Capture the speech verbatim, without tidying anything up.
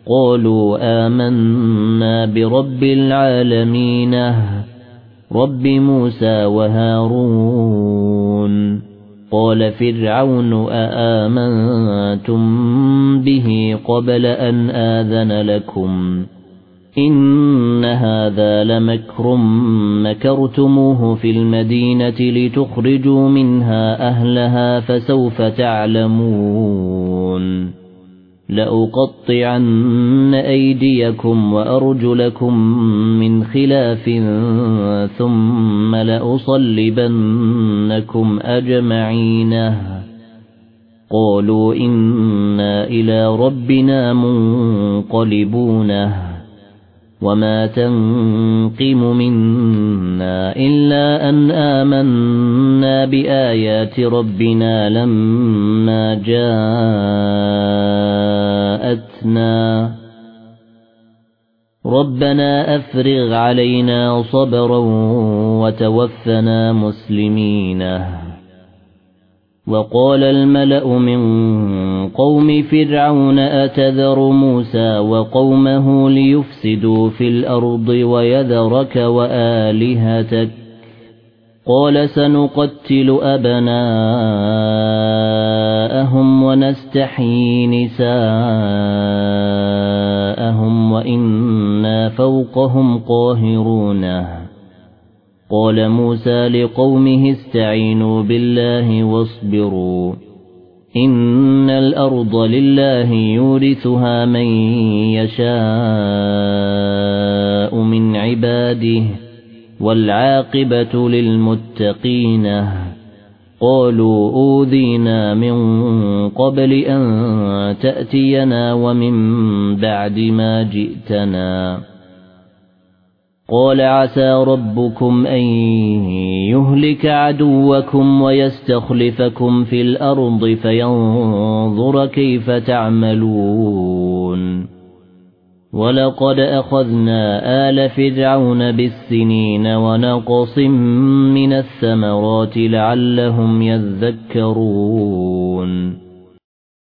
قالوا آمنا برب العالمين رب موسى وهارون قال فرعون آمنتم به قبل أن آذن لكم إن هذا لمكر مكرتموه في المدينة لتخرجوا منها أهلها فسوف تعلمون لأقطعن أيديكم وأرجلكم من خلاف ثم لأصلبنكم أجمعين قالوا إنا إلى ربنا منقلبون وما تنقم منا إلا أن آمنا بآيات ربنا لما جاءتنا ربنا أفرغ علينا صبرا وتوفنا مسلمين وقال الملأ من قوم فرعون أتذر موسى وقومه ليفسدوا في الأرض ويذرك وآلهتك قال سنقتل أبناءهم ونستحيي نساءهم وإنا فوقهم قاهرون قال موسى لقومه استعينوا بالله واصبروا إن الأرض لله يورثها من يشاء من عباده والعاقبة للمتقين قالوا أوذينا من قبل أن تأتينا ومن بعد ما جئتنا قال عسى ربكم أن يهلك عدوكم ويستخلفكم في الأرض فينظر كيف تعملون ولقد أخذنا آل فرعون بالسنين ونقص من الثمرات لعلهم يذكرون